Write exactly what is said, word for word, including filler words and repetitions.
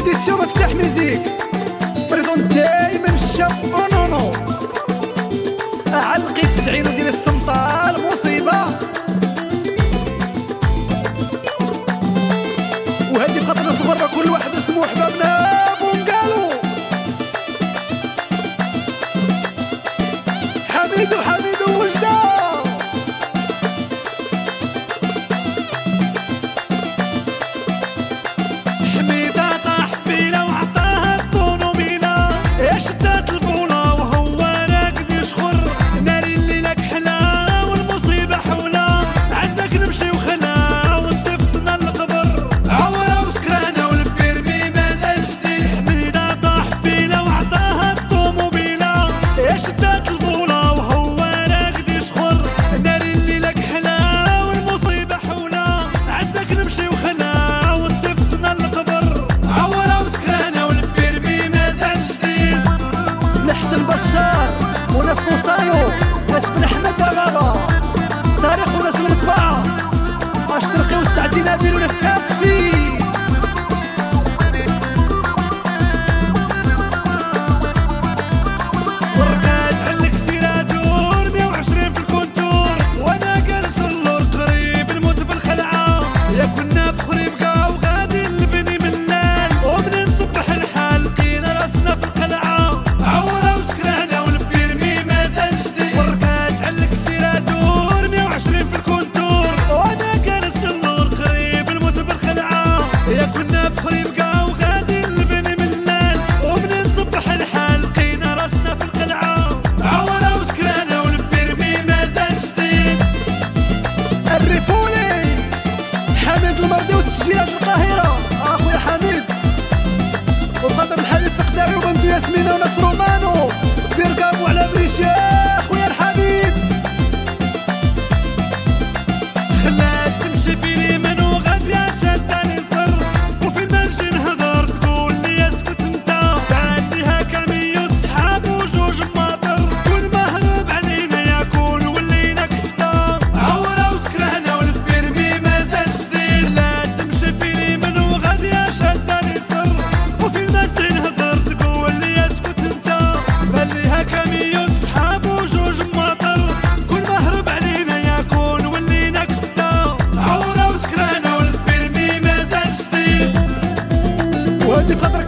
إديسيون مفتاح ميزيك بريزون دايما الشاب اونونو علقي تسعين ودير السمطة المصيبة وهدي بخاطر صغرنا كل واحد اسمو حبابنا بونقالو حميدو حميدو وجدة وناس فوسايو ناس بن احمد دابا تاريخ وناس المطبعة اشرقي والسعدي نبيل وناس كاسفي ورقات علك سيرادور مية وعشرين في الكونتور وانا جالس اللور قريب نموت بالخلعة يا كنا بخري بقى وغادي نبني من الليل ومن نصبح الحال لقينا راسنا في القلعة عورة وسكرانة المردي وتسجيلات القاهرة اخويا حميد وبخاطر الحبيب فقداري وبنتو ياسمينة وناس رومانو بيركبوا على بريشة اخويا الحبيب خلات تمشي في اليمين وغادية شاداني صر وفين ما نجي نهضر تقول لي اسكت انت تعديها كمية صحاب وجوج ماطر كل ما هرب علينا ياكل ولينا كفتا عورة وسكرانة والبيرمي مازال جديد كمية صحاب وجوج ماطر كل ما هرب علينا ياكل ولينا كفتا عورة وسكرانة والبيرمي مازال جديد وهدي بخاطرك